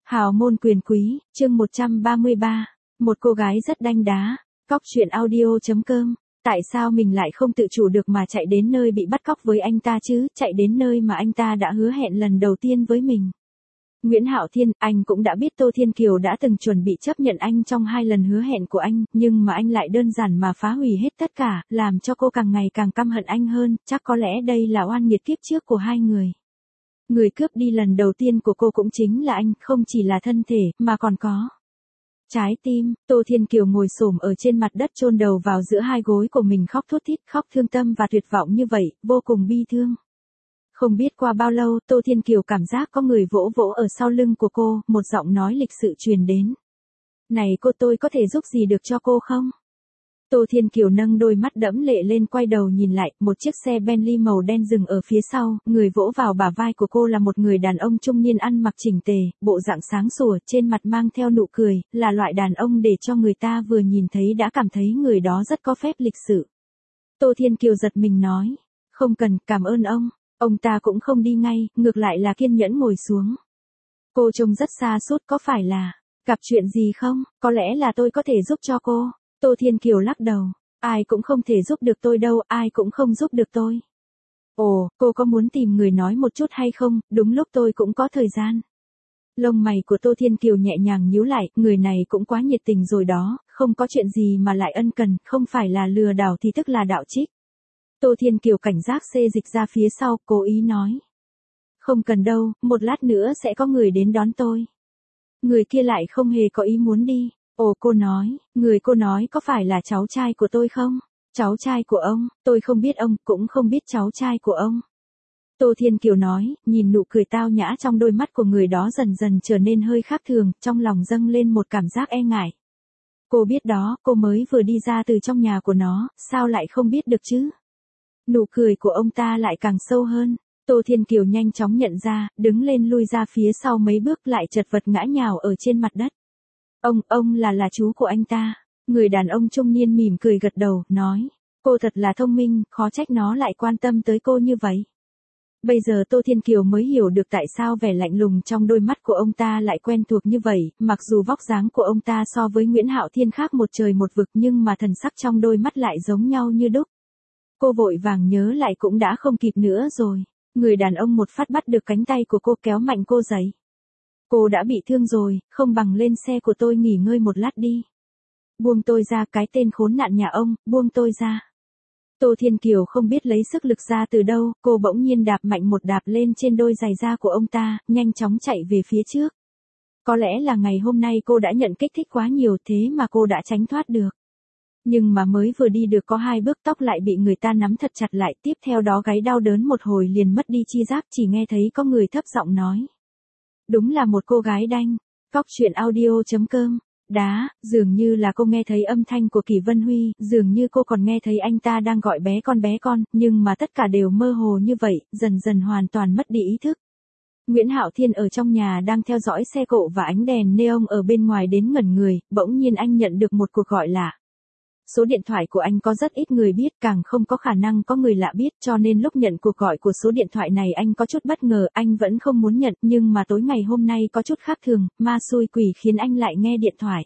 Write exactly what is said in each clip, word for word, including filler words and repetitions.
Hào môn quyền quý, chương một trăm ba mươi ba. Một cô gái rất đanh đá. Cóc truyện audio.com. Tại sao mình lại không tự chủ được mà chạy đến nơi bị bắt cóc với anh ta chứ, chạy đến nơi mà anh ta đã hứa hẹn lần đầu tiên với mình. Nguyễn Hạo Thiên, anh cũng đã biết Tô Thiên Kiều đã từng chuẩn bị chấp nhận anh trong hai lần hứa hẹn của anh, nhưng mà anh lại đơn giản mà phá hủy hết tất cả, làm cho cô càng ngày càng căm hận anh hơn, chắc có lẽ đây là oan nghiệt kiếp trước của hai người. Người cướp đi lần đầu tiên của cô cũng chính là anh, không chỉ là thân thể, mà còn có trái tim. Tô Thiên Kiều ngồi xổm ở trên mặt đất chôn đầu vào giữa hai gối của mình khóc thút thít, khóc thương tâm và tuyệt vọng như vậy, vô cùng bi thương. Không biết qua bao lâu, Tô Thiên Kiều cảm giác có người vỗ vỗ ở sau lưng của cô, một giọng nói lịch sự truyền đến. Này cô, tôi có thể giúp gì được cho cô không? Tô Thiên Kiều nâng đôi mắt đẫm lệ lên, quay đầu nhìn lại, một chiếc xe Bentley màu đen dừng ở phía sau, người vỗ vào bả vai của cô là một người đàn ông trung niên ăn mặc chỉnh tề, bộ dạng sáng sủa, trên mặt mang theo nụ cười, là loại đàn ông để cho người ta vừa nhìn thấy đã cảm thấy người đó rất có phép lịch sự. Tô Thiên Kiều giật mình nói, không cần, cảm ơn ông. Ông ta cũng không đi ngay, ngược lại là kiên nhẫn ngồi xuống. Cô trông rất xa sút, có phải là gặp chuyện gì không? Có lẽ là tôi có thể giúp cho cô. Tô Thiên Kiều lắc đầu, ai cũng không thể giúp được tôi đâu, ai cũng không giúp được tôi. Ồ, cô có muốn tìm người nói một chút hay không, đúng lúc tôi cũng có thời gian. Lông mày của Tô Thiên Kiều nhẹ nhàng nhíu lại, người này cũng quá nhiệt tình rồi đó, không có chuyện gì mà lại ân cần, không phải là lừa đảo thì tức là đạo trích. Tô Thiên Kiều cảnh giác xê dịch ra phía sau, cố ý nói. Không cần đâu, một lát nữa sẽ có người đến đón tôi. Người kia lại không hề có ý muốn đi. Ồ, cô nói, người cô nói có phải là cháu trai của tôi không? Cháu trai của ông, tôi không biết ông, cũng không biết cháu trai của ông. Tô Thiên Kiều nói, nhìn nụ cười tao nhã trong đôi mắt của người đó dần dần trở nên hơi khác thường, trong lòng dâng lên một cảm giác e ngại. Cô biết đó, cô mới vừa đi ra từ trong nhà của nó, sao lại không biết được chứ? Nụ cười của ông ta lại càng sâu hơn. Tô Thiên Kiều nhanh chóng nhận ra, đứng lên lui ra phía sau mấy bước lại chật vật ngã nhào ở trên mặt đất. Ông, ông là là chú của anh ta. Người đàn ông trung niên mỉm cười gật đầu, nói. Cô thật là thông minh, khó trách nó lại quan tâm tới cô như vậy. Bây giờ Tô Thiên Kiều mới hiểu được tại sao vẻ lạnh lùng trong đôi mắt của ông ta lại quen thuộc như vậy, mặc dù vóc dáng của ông ta so với Nguyễn Hạo Thiên khác một trời một vực nhưng mà thần sắc trong đôi mắt lại giống nhau như đúc. Cô vội vàng nhớ lại cũng đã không kịp nữa rồi. Người đàn ông một phát bắt được cánh tay của cô, kéo mạnh cô dậy. Cô đã bị thương rồi, không bằng lên xe của tôi nghỉ ngơi một lát đi. Buông tôi ra, cái tên khốn nạn nhà ông, buông tôi ra. Tô Thiên Kiều không biết lấy sức lực ra từ đâu, cô bỗng nhiên đạp mạnh một đạp lên trên đôi giày da của ông ta, nhanh chóng chạy về phía trước. Có lẽ là ngày hôm nay cô đã nhận kích thích quá nhiều thế mà cô đã tránh thoát được. Nhưng mà mới vừa đi được có hai bước tóc lại bị người ta nắm thật chặt lại, tiếp theo đó gáy đau đớn một hồi liền mất đi chi giác, chỉ nghe thấy có người thấp giọng nói. Đúng là một cô gái đanh. Cóc truyện audio.com. Đá, dường như là cô nghe thấy âm thanh của Kỷ Vân Huy, dường như cô còn nghe thấy anh ta đang gọi bé con bé con, nhưng mà tất cả đều mơ hồ như vậy, dần dần hoàn toàn mất đi ý thức. Nguyễn Hạo Thiên ở trong nhà đang theo dõi xe cộ và ánh đèn neon ở bên ngoài đến ngẩn người, bỗng nhiên anh nhận được một cuộc gọi lạ. Số điện thoại của anh có rất ít người biết, càng không có khả năng có người lạ biết, cho nên lúc nhận cuộc gọi của số điện thoại này anh có chút bất ngờ, anh vẫn không muốn nhận, nhưng mà tối ngày hôm nay có chút khác thường, ma xui quỷ khiến anh lại nghe điện thoại.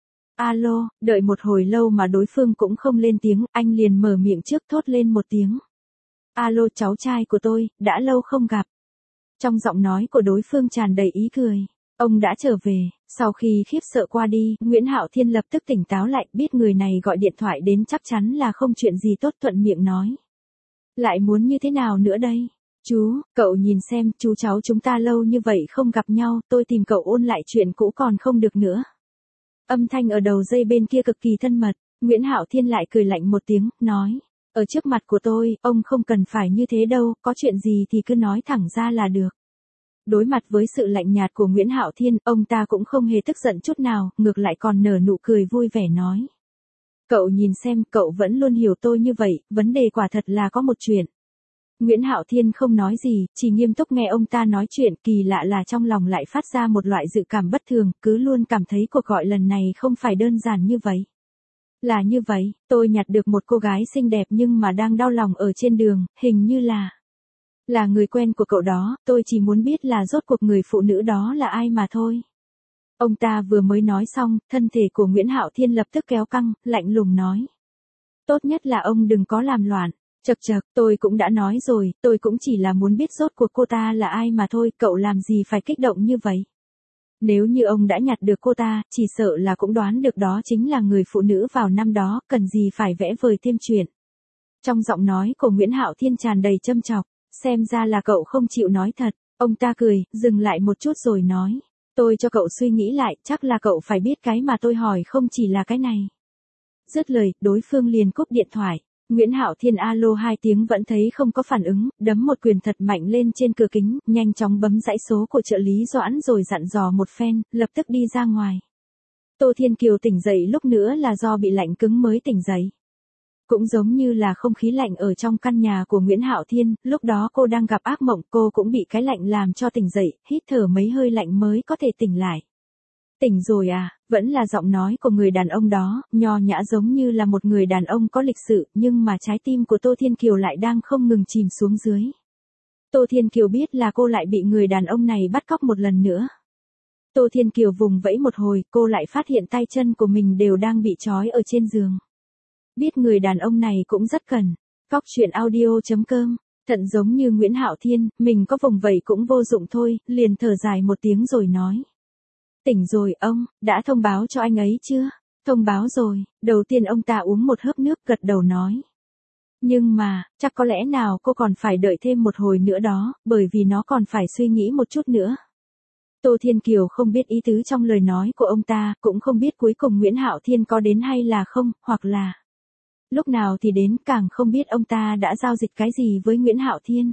Alo, đợi một hồi lâu mà đối phương cũng không lên tiếng, anh liền mở miệng trước thốt lên một tiếng. Alo, cháu trai của tôi, đã lâu không gặp. Trong giọng nói của đối phương tràn đầy ý cười. Ông đã trở về. Sau khi khiếp sợ qua đi, Nguyễn Hạo Thiên lập tức tỉnh táo lại, biết người này gọi điện thoại đến chắc chắn là không chuyện gì tốt, thuận miệng nói. Lại muốn như thế nào nữa đây? Chú, cậu nhìn xem, chú cháu chúng ta lâu như vậy không gặp nhau, tôi tìm cậu ôn lại chuyện cũ còn không được nữa. Âm thanh ở đầu dây bên kia cực kỳ thân mật, Nguyễn Hạo Thiên lại cười lạnh một tiếng, nói. Ở trước mặt của tôi, ông không cần phải như thế đâu, có chuyện gì thì cứ nói thẳng ra là được. Đối mặt với sự lạnh nhạt của Nguyễn Hạo Thiên, ông ta cũng không hề tức giận chút nào, ngược lại còn nở nụ cười vui vẻ nói. Cậu nhìn xem, cậu vẫn luôn hiểu tôi như vậy, vấn đề quả thật là có một chuyện. Nguyễn Hạo Thiên không nói gì, chỉ nghiêm túc nghe ông ta nói chuyện, kỳ lạ là trong lòng lại phát ra một loại dự cảm bất thường, cứ luôn cảm thấy cuộc gọi lần này không phải đơn giản như vậy. Là như vậy, tôi nhặt được một cô gái xinh đẹp nhưng mà đang đau lòng ở trên đường, hình như là... Là người quen của cậu đó, tôi chỉ muốn biết là rốt cuộc người phụ nữ đó là ai mà thôi. Ông ta vừa mới nói xong, thân thể của Nguyễn Hạo Thiên lập tức kéo căng, lạnh lùng nói. Tốt nhất là ông đừng có làm loạn. Chậc chậc, tôi cũng đã nói rồi, tôi cũng chỉ là muốn biết rốt cuộc cô ta là ai mà thôi, cậu làm gì phải kích động như vậy. Nếu như ông đã nhặt được cô ta, chỉ sợ là cũng đoán được đó chính là người phụ nữ vào năm đó, cần gì phải vẽ vời thêm chuyện. Trong giọng nói của Nguyễn Hạo Thiên tràn đầy châm chọc, xem ra là cậu không chịu nói thật. Ông ta cười, dừng lại một chút rồi nói. Tôi cho cậu suy nghĩ lại, chắc là cậu phải biết cái mà tôi hỏi không chỉ là cái này. Dứt lời, đối phương liền cúp điện thoại. Nguyễn Hạo Thiên alo hai tiếng vẫn thấy không có phản ứng, đấm một quyền thật mạnh lên trên cửa kính, nhanh chóng bấm dãy số của trợ lý Doãn rồi dặn dò một phen, lập tức đi ra ngoài. Tô Thiên Kiều tỉnh dậy lúc nữa là do bị lạnh cứng mới tỉnh dậy. Cũng giống như là không khí lạnh ở trong căn nhà của Nguyễn Hạo Thiên, lúc đó cô đang gặp ác mộng, cô cũng bị cái lạnh làm cho tỉnh dậy, hít thở mấy hơi lạnh mới có thể tỉnh lại. Tỉnh rồi à, vẫn là giọng nói của người đàn ông đó, nho nhã giống như là một người đàn ông có lịch sự, nhưng mà trái tim của Tô Thiên Kiều lại đang không ngừng chìm xuống dưới. Tô Thiên Kiều biết là cô lại bị người đàn ông này bắt cóc một lần nữa. Tô Thiên Kiều vùng vẫy một hồi, cô lại phát hiện tay chân của mình đều đang bị trói ở trên giường. Biết người đàn ông này cũng rất cần. Cóc truyện audio chấm com. Thận giống như Nguyễn Hạo Thiên, mình có vùng vẫy cũng vô dụng thôi, liền thở dài một tiếng rồi nói. Tỉnh rồi ông, đã thông báo cho anh ấy chưa? Thông báo rồi, đầu tiên ông ta uống một hớp nước gật đầu nói. Nhưng mà, chắc có lẽ nào cô còn phải đợi thêm một hồi nữa đó, bởi vì nó còn phải suy nghĩ một chút nữa. Tô Thiên Kiều không biết ý tứ trong lời nói của ông ta, cũng không biết cuối cùng Nguyễn Hạo Thiên có đến hay là không, hoặc là lúc nào thì đến, càng không biết ông ta đã giao dịch cái gì với Nguyễn Hạo Thiên.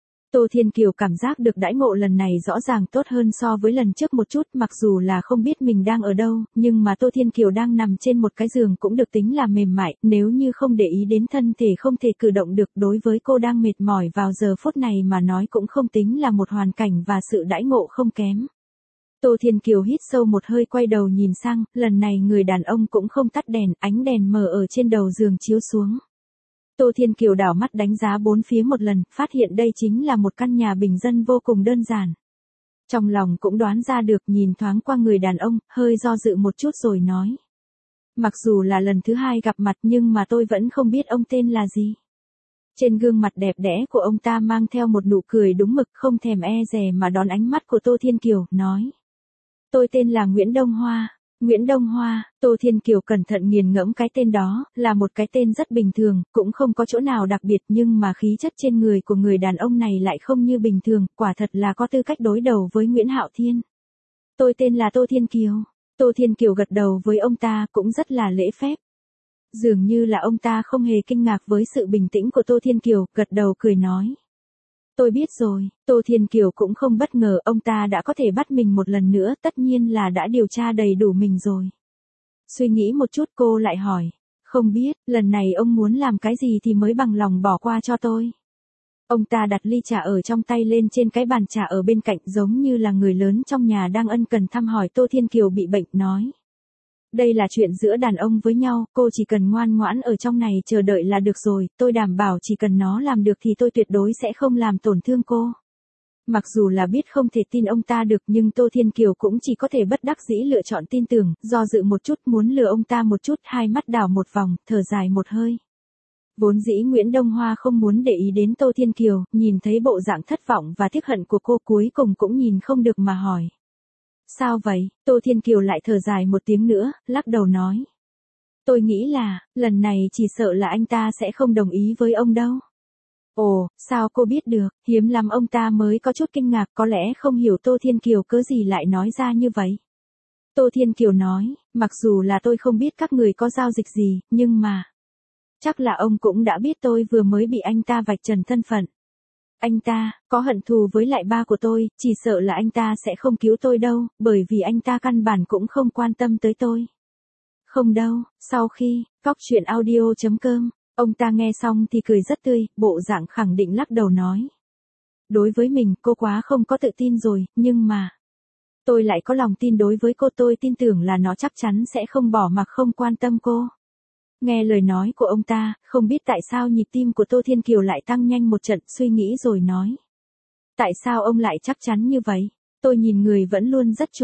Tô Thiên Kiều cảm giác được đãi ngộ lần này rõ ràng tốt hơn so với lần trước một chút, mặc dù là không biết mình đang ở đâu, nhưng mà Tô Thiên Kiều đang nằm trên một cái giường cũng được tính là mềm mại, nếu như không để ý đến thân thể không thể cử động được, đối với cô đang mệt mỏi vào giờ phút này mà nói cũng không tính là một hoàn cảnh và sự đãi ngộ không kém. Tô Thiên Kiều hít sâu một hơi quay đầu nhìn sang, lần này người đàn ông cũng không tắt đèn, ánh đèn mờ ở trên đầu giường chiếu xuống. Tô Thiên Kiều đảo mắt đánh giá bốn phía một lần, phát hiện đây chính là một căn nhà bình dân vô cùng đơn giản. Trong lòng cũng đoán ra được, nhìn thoáng qua người đàn ông, hơi do dự một chút rồi nói. Mặc dù là lần thứ hai gặp mặt nhưng mà tôi vẫn không biết ông tên là gì. Trên gương mặt đẹp đẽ của ông ta mang theo một nụ cười đúng mực, không thèm e dè mà đón ánh mắt của Tô Thiên Kiều, nói. Tôi tên là Nguyễn Đông Hoa. Nguyễn Đông Hoa, Tô Thiên Kiều cẩn thận nghiền ngẫm cái tên đó, là một cái tên rất bình thường, cũng không có chỗ nào đặc biệt, nhưng mà khí chất trên người của người đàn ông này lại không như bình thường, quả thật là có tư cách đối đầu với Nguyễn Hạo Thiên. Tôi tên là Tô Thiên Kiều. Tô Thiên Kiều gật đầu với ông ta cũng rất là lễ phép. Dường như là ông ta không hề kinh ngạc với sự bình tĩnh của Tô Thiên Kiều, gật đầu cười nói. Tôi biết rồi, Tô Thiên Kiều cũng không bất ngờ ông ta đã có thể bắt mình một lần nữa, tất nhiên là đã điều tra đầy đủ mình rồi. Suy nghĩ một chút cô lại hỏi, không biết, lần này ông muốn làm cái gì thì mới bằng lòng bỏ qua cho tôi. Ông ta đặt ly trà ở trong tay lên trên cái bàn trà ở bên cạnh giống như là người lớn trong nhà đang ân cần thăm hỏi Tô Thiên Kiều bị bệnh, nói. Đây là chuyện giữa đàn ông với nhau, cô chỉ cần ngoan ngoãn ở trong này chờ đợi là được rồi, tôi đảm bảo chỉ cần nó làm được thì tôi tuyệt đối sẽ không làm tổn thương cô. Mặc dù là biết không thể tin ông ta được nhưng Tô Thiên Kiều cũng chỉ có thể bất đắc dĩ lựa chọn tin tưởng, do dự một chút muốn lừa ông ta một chút, hai mắt đảo một vòng, thở dài một hơi. Vốn dĩ Nguyễn Đông Hoa không muốn để ý đến Tô Thiên Kiều, nhìn thấy bộ dạng thất vọng và tiếc hận của cô cuối cùng cũng nhìn không được mà hỏi. Sao vậy? Tô Thiên Kiều lại thở dài một tiếng nữa, lắc đầu nói. Tôi nghĩ là, lần này chỉ sợ là anh ta sẽ không đồng ý với ông đâu. Ồ, sao cô biết được, hiếm lắm ông ta mới có chút kinh ngạc, có lẽ không hiểu Tô Thiên Kiều cớ gì lại nói ra như vậy. Tô Thiên Kiều nói, mặc dù là tôi không biết các người có giao dịch gì, nhưng mà, chắc là ông cũng đã biết tôi vừa mới bị anh ta vạch trần thân phận. Anh ta, có hận thù với lại ba của tôi, chỉ sợ là anh ta sẽ không cứu tôi đâu, bởi vì anh ta căn bản cũng không quan tâm tới tôi. Không đâu, sau khi, cóc truyện audio chấm com, ông ta nghe xong thì cười rất tươi, bộ dạng khẳng định lắc đầu nói. Đối với mình, cô quá không có tự tin rồi, nhưng mà, tôi lại có lòng tin đối với cô, tôi tin tưởng là nó chắc chắn sẽ không bỏ mặc không quan tâm cô. Nghe lời nói của ông ta, không biết tại sao nhịp tim của Tô Thiên Kiều lại tăng nhanh một trận, suy nghĩ rồi nói. Tại sao ông lại chắc chắn như vậy? Tôi nhìn người vẫn luôn rất chuẩn.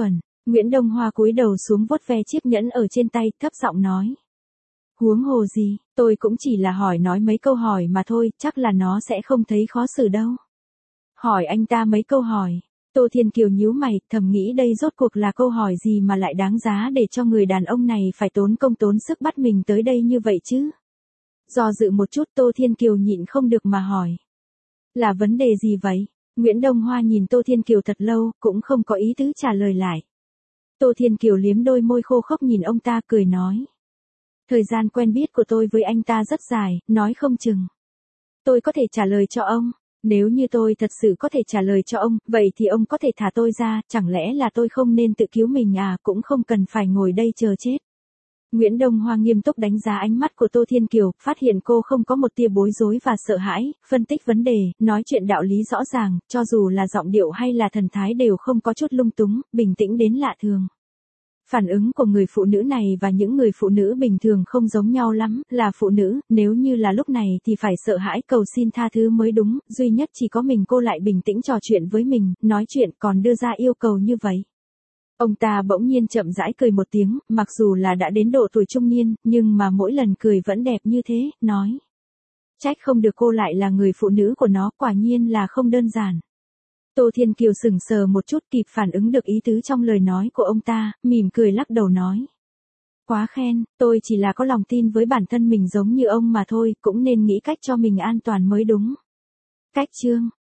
Nguyễn Đông Hoa cúi đầu xuống vuốt ve chiếc nhẫn ở trên tay, thấp giọng nói. Huống hồ gì, tôi cũng chỉ là hỏi nói mấy câu hỏi mà thôi, chắc là nó sẽ không thấy khó xử đâu. Hỏi anh ta mấy câu hỏi. Tô Thiên Kiều nhíu mày, thầm nghĩ đây rốt cuộc là câu hỏi gì mà lại đáng giá để cho người đàn ông này phải tốn công tốn sức bắt mình tới đây như vậy chứ. Do dự một chút Tô Thiên Kiều nhịn không được mà hỏi. Là vấn đề gì vậy? Nguyễn Đông Hoa nhìn Tô Thiên Kiều thật lâu, cũng không có ý tứ trả lời lại. Tô Thiên Kiều liếm đôi môi khô khốc nhìn ông ta cười nói. Thời gian quen biết của tôi với anh ta rất dài, nói không chừng. Tôi có thể trả lời cho ông. Nếu như tôi thật sự có thể trả lời cho ông, vậy thì ông có thể thả tôi ra, chẳng lẽ là tôi không nên tự cứu mình à, cũng không cần phải ngồi đây chờ chết. Nguyễn Đông Hoa nghiêm túc đánh giá ánh mắt của Tô Thiên Kiều, phát hiện cô không có một tia bối rối và sợ hãi, phân tích vấn đề, nói chuyện đạo lý rõ ràng, cho dù là giọng điệu hay là thần thái đều không có chút lung túng, bình tĩnh đến lạ thường. Phản ứng của người phụ nữ này và những người phụ nữ bình thường không giống nhau lắm, là phụ nữ, nếu như là lúc này thì phải sợ hãi cầu xin tha thứ mới đúng, duy nhất chỉ có mình cô lại bình tĩnh trò chuyện với mình, nói chuyện còn đưa ra yêu cầu như vậy. Ông ta bỗng nhiên chậm rãi cười một tiếng, mặc dù là đã đến độ tuổi trung niên, nhưng mà mỗi lần cười vẫn đẹp như thế, nói. Trách không được cô lại là người phụ nữ của nó, quả nhiên là không đơn giản. Tô Thiên Kiều sững sờ một chút kịp phản ứng được ý tứ trong lời nói của ông ta, mỉm cười lắc đầu nói. Quá khen, tôi chỉ là có lòng tin với bản thân mình giống như ông mà thôi, cũng nên nghĩ cách cho mình an toàn mới đúng. Cách chương